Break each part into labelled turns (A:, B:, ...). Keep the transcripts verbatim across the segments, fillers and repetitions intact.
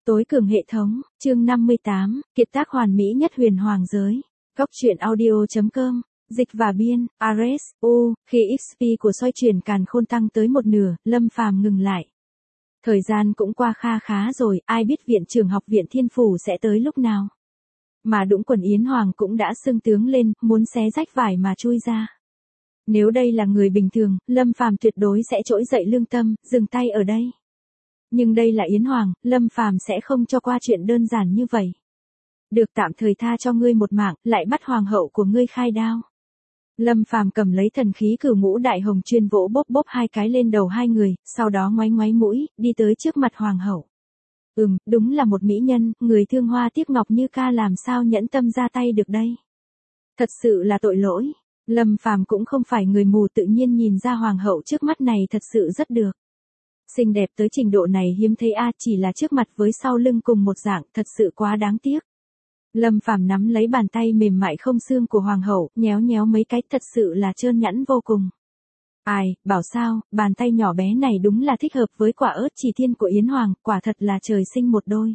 A: Tối cường hệ thống, chương năm mươi tám, kiệt tác hoàn mỹ nhất huyền hoàng giới. Góc truyện audio.com, dịch và biên, Ares, U, khi ích pê của xoay chuyển càn khôn tăng tới một nửa, Lâm Phàm ngừng lại. Thời gian cũng qua kha khá rồi, ai biết viện trưởng học viện thiên phủ sẽ tới lúc nào. Mà Đũng Quần Yến Hoàng cũng đã xưng tướng lên, muốn xé rách vải mà chui ra. Nếu đây là người bình thường, Lâm Phàm tuyệt đối sẽ trỗi dậy lương tâm, dừng tay ở đây. Nhưng đây là Yến Hoàng, Lâm Phàm sẽ không cho qua chuyện đơn giản như vậy. Được tạm thời tha cho ngươi một mạng, lại bắt hoàng hậu của ngươi khai đao. Lâm Phàm cầm lấy thần khí cửu ngũ đại hồng chuyên vỗ bốp bốp hai cái lên đầu hai người, sau đó ngoáy ngoáy mũi, đi tới trước mặt hoàng hậu. Ừm, đúng là một mỹ nhân, người thương hoa tiếc ngọc như ca làm sao nhẫn tâm ra tay được đây. Thật sự là tội lỗi. Lâm Phàm cũng không phải người mù, tự nhiên nhìn ra hoàng hậu trước mắt này thật sự rất được. Xinh đẹp tới trình độ này hiếm thấy a, chỉ là trước mặt với sau lưng cùng một dạng, thật sự quá đáng tiếc. Lâm Phàm nắm lấy bàn tay mềm mại không xương của hoàng hậu, nhéo nhéo mấy cái, thật sự là trơn nhẵn vô cùng. Ai, bảo sao, bàn tay nhỏ bé này đúng là thích hợp với quả ớt chỉ thiên của Yến Hoàng, quả thật là trời sinh một đôi.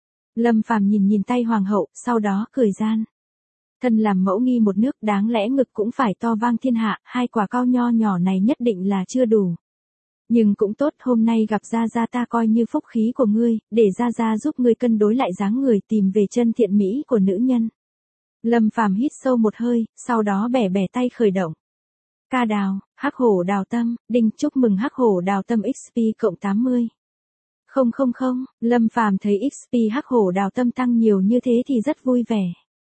A: Lâm Phàm nhìn nhìn tay hoàng hậu, sau đó cười gian. Thân làm mẫu nghi một nước, đáng lẽ ngực cũng phải to vang thiên hạ, hai quả cao nho nhỏ này nhất định là chưa đủ. Nhưng cũng tốt, hôm nay gặp Gia Gia ta coi như phúc khí của ngươi, để Gia Gia giúp ngươi cân đối lại dáng người, tìm về chân thiện mỹ của nữ nhân. Lâm Phàm hít sâu một hơi, sau đó bẻ bẻ tay khởi động. Ca đào, hắc hổ đào tâm, đinh chúc mừng hắc hổ đào tâm ích pê cộng tám mươi. Không không không, Lâm Phàm thấy ích pê hắc hổ đào tâm tăng nhiều như thế thì rất vui vẻ.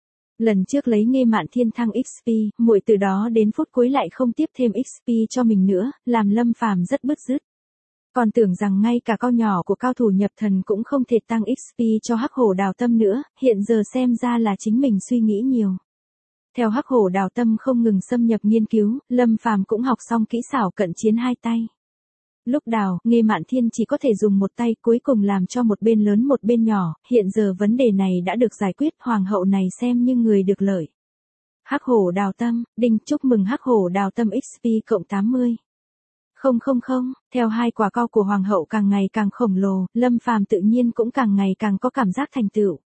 A: Lần trước lấy Nghê Mạn Thiên thăng ích pê, muội từ đó đến phút cuối lại không tiếp thêm ích pê cho mình nữa, làm Lâm Phàm rất bứt rứt. Còn tưởng rằng ngay cả cao nhỏ của cao thủ nhập thần cũng không thể tăng ích pê cho hắc hổ đào tâm nữa, hiện giờ xem ra là chính mình suy nghĩ nhiều. Theo hắc hổ đào tâm không ngừng xâm nhập nghiên cứu, Lâm Phàm cũng học xong kỹ xảo cận chiến hai tay. Lúc đào, Nghê Mạn Thiên chỉ có thể dùng một tay, cuối cùng làm cho một bên lớn một bên nhỏ, hiện giờ vấn đề này đã được giải quyết, hoàng hậu này xem như người được lợi. Hắc hổ đào tâm, đinh chúc mừng hắc hổ đào tâm ích pê cộng tám mươi. Không không không, theo hai quả cao của hoàng hậu càng ngày càng khổng lồ, Lâm Phàm tự nhiên cũng càng ngày càng có cảm giác thành tựu.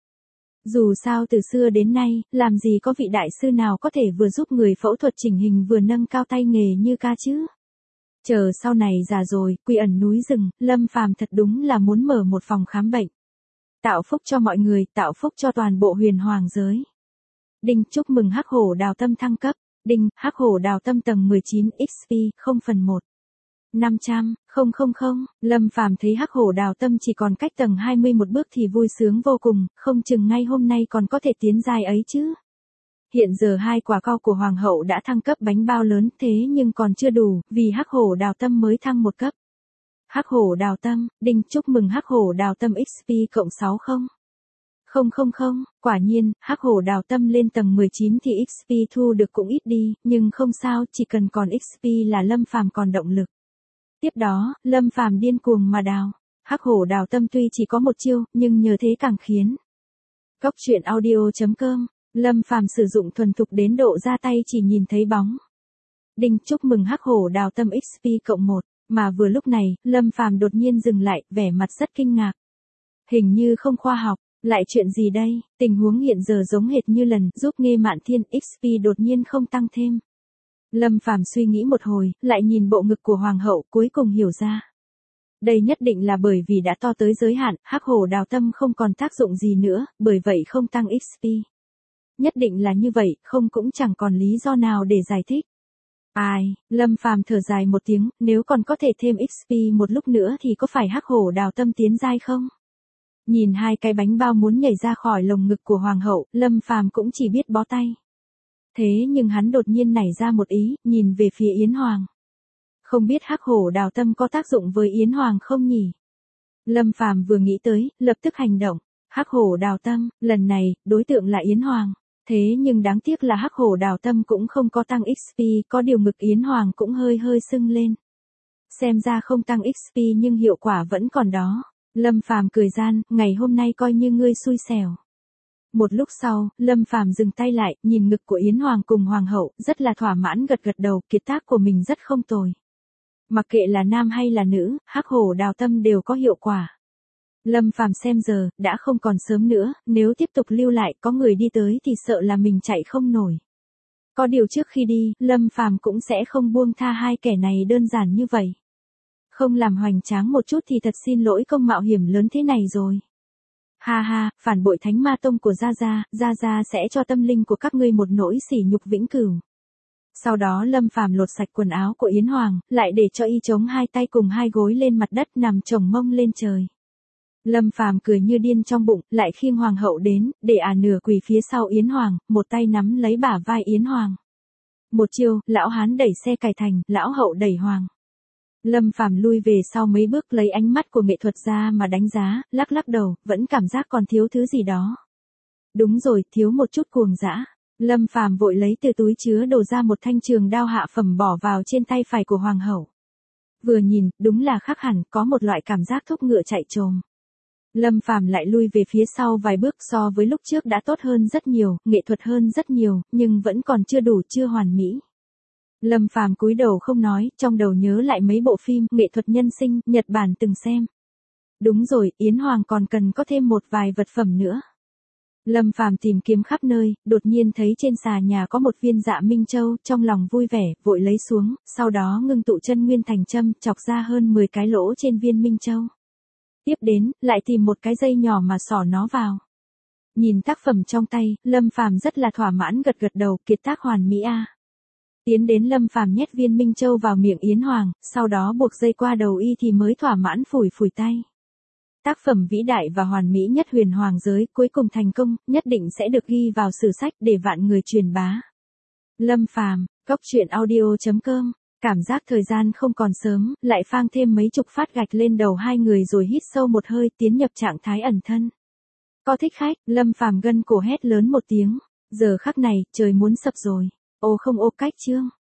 A: Dù sao từ xưa đến nay, làm gì có vị đại sư nào có thể vừa giúp người phẫu thuật chỉnh hình vừa nâng cao tay nghề như ca chứ. Chờ sau này già rồi, quy ẩn núi rừng, Lâm Phàm thật đúng là muốn mở một phòng khám bệnh. Tạo phúc cho mọi người, tạo phúc cho toàn bộ huyền hoàng giới. Đinh chúc mừng hắc hổ đào tâm thăng cấp. Đinh, hắc hổ đào tâm tầng mười chín ích pê, không phần một. năm trăm, không không không, Lâm Phàm thấy hắc hổ đào tâm chỉ còn cách tầng hai mươi một bước thì vui sướng vô cùng, không chừng ngay hôm nay còn có thể tiến giai ấy chứ. Hiện giờ hai quả cao của hoàng hậu đã thăng cấp bánh bao lớn, thế nhưng còn chưa đủ, vì hắc hổ đào tâm mới thăng một cấp. Hắc hổ đào tâm, đinh chúc mừng hắc hổ đào tâm ích pê cộng sáu mươi. Không không không, quả nhiên, hắc hổ đào tâm lên tầng mười chín thì ích pê thu được cũng ít đi, nhưng không sao, chỉ cần còn ích pê là Lâm Phàm còn động lực. Tiếp đó, Lâm Phàm điên cuồng mà đào. Hắc hổ đào tâm tuy chỉ có một chiêu, nhưng nhờ thế càng khiến. Góc truyện audio.com, Lâm Phàm sử dụng thuần thục đến độ ra tay chỉ nhìn thấy bóng. Đinh chúc mừng hắc hổ đào tâm ích pê cộng một, mà vừa lúc này, Lâm Phàm đột nhiên dừng lại, vẻ mặt rất kinh ngạc. Hình như không khoa học, lại chuyện gì đây, tình huống hiện giờ giống hệt như lần giúp Nghê Mạn Thiên ích pê đột nhiên không tăng thêm. Lâm Phàm suy nghĩ một hồi, lại nhìn bộ ngực của hoàng hậu, cuối cùng hiểu ra. Đây nhất định là bởi vì đã to tới giới hạn, hắc hổ đào tâm không còn tác dụng gì nữa, bởi vậy không tăng ích pê. Nhất định là như vậy, không cũng chẳng còn lý do nào để giải thích. Ai, Lâm Phàm thở dài một tiếng, nếu còn có thể thêm ích pê một lúc nữa thì có phải hắc hổ đào tâm tiến giai không? Nhìn hai cái bánh bao muốn nhảy ra khỏi lồng ngực của hoàng hậu, Lâm Phàm cũng chỉ biết bó tay. Thế nhưng hắn đột nhiên nảy ra một ý, nhìn về phía Yến Hoàng. Không biết hắc hổ đào tâm có tác dụng với Yến Hoàng không nhỉ? Lâm Phàm vừa nghĩ tới, lập tức hành động. Hắc hổ đào tâm, lần này, đối tượng là Yến Hoàng. Thế nhưng đáng tiếc là hắc hổ đào tâm cũng không có tăng ích pê, có điều ngực Yến Hoàng cũng hơi hơi sưng lên. Xem ra không tăng ích pê nhưng hiệu quả vẫn còn đó. Lâm Phàm cười gian, ngày hôm nay coi như ngươi xui xẻo. Một lúc sau, Lâm Phàm dừng tay lại, nhìn ngực của Yến Hoàng cùng hoàng hậu, rất là thỏa mãn gật gật đầu, kiệt tác của mình rất không tồi. Mặc kệ là nam hay là nữ, hắc hổ đào tâm đều có hiệu quả. Lâm Phàm xem giờ, đã không còn sớm nữa, nếu tiếp tục lưu lại có người đi tới thì sợ là mình chạy không nổi. Có điều trước khi đi, Lâm Phàm cũng sẽ không buông tha hai kẻ này đơn giản như vậy. Không làm hoành tráng một chút thì thật xin lỗi công mạo hiểm lớn thế này rồi. Ha ha, phản bội Thánh Ma Tông của Gia Gia, Gia Gia sẽ cho tâm linh của các ngươi một nỗi sỉ nhục vĩnh cửu. Sau đó Lâm Phàm lột sạch quần áo của Yến Hoàng, lại để cho y chống hai tay cùng hai gối lên mặt đất nằm chồng mông lên trời. Lâm Phàm cười như điên trong bụng, lại khiêng Hoàng hậu đến, để ả nửa quỳ phía sau Yến Hoàng, một tay nắm lấy bả vai Yến Hoàng. Một chiêu, lão hán đẩy xe cải thành, lão hậu đẩy Hoàng. Lâm Phàm lui về sau mấy bước lấy ánh mắt của nghệ thuật ra mà đánh giá, lắc lắc đầu, vẫn cảm giác còn thiếu thứ gì đó. Đúng rồi, thiếu một chút cuồng dã. Lâm Phàm vội lấy từ túi chứa đồ ra một thanh trường đao hạ phẩm bỏ vào trên tay phải của Hoàng hậu. Vừa nhìn, đúng là khác hẳn, có một loại cảm giác thúc ngựa chạy trồm. Lâm Phàm lại lui về phía sau vài bước, so với lúc trước đã tốt hơn rất nhiều, nghệ thuật hơn rất nhiều, nhưng vẫn còn chưa đủ, chưa hoàn mỹ. Lâm Phàm cúi đầu không nói, trong đầu nhớ lại mấy bộ phim nghệ thuật nhân sinh Nhật Bản từng xem. Đúng rồi, Yến Hoàng còn cần có thêm một vài vật phẩm nữa. Lâm Phàm tìm kiếm khắp nơi, đột nhiên thấy trên xà nhà có một viên Dạ Minh Châu, trong lòng vui vẻ, vội lấy xuống, sau đó ngưng tụ chân nguyên thành châm, chọc ra hơn mười cái lỗ trên viên Minh Châu. Tiếp đến, lại tìm một cái dây nhỏ mà xỏ nó vào. Nhìn tác phẩm trong tay, Lâm Phàm rất là thỏa mãn gật gật đầu, kiệt tác hoàn mỹ a. Tiến đến Lâm Phàm nhét viên Minh Châu vào miệng Yến Hoàng, sau đó buộc dây qua đầu y thì mới thỏa mãn phủi phủi tay. Tác phẩm vĩ đại và hoàn mỹ nhất huyền hoàng giới, cuối cùng thành công, nhất định sẽ được ghi vào sử sách để vạn người truyền bá. Lâm Phàm, cốc truyện audio chấm com. Cảm giác thời gian không còn sớm, lại phang thêm mấy chục phát gạch lên đầu hai người rồi hít sâu một hơi, tiến nhập trạng thái ẩn thân. Có thích khách, Lâm Phàm gân cổ hét lớn một tiếng. Giờ khắc này, trời muốn sập rồi. Ô không ô cách chương.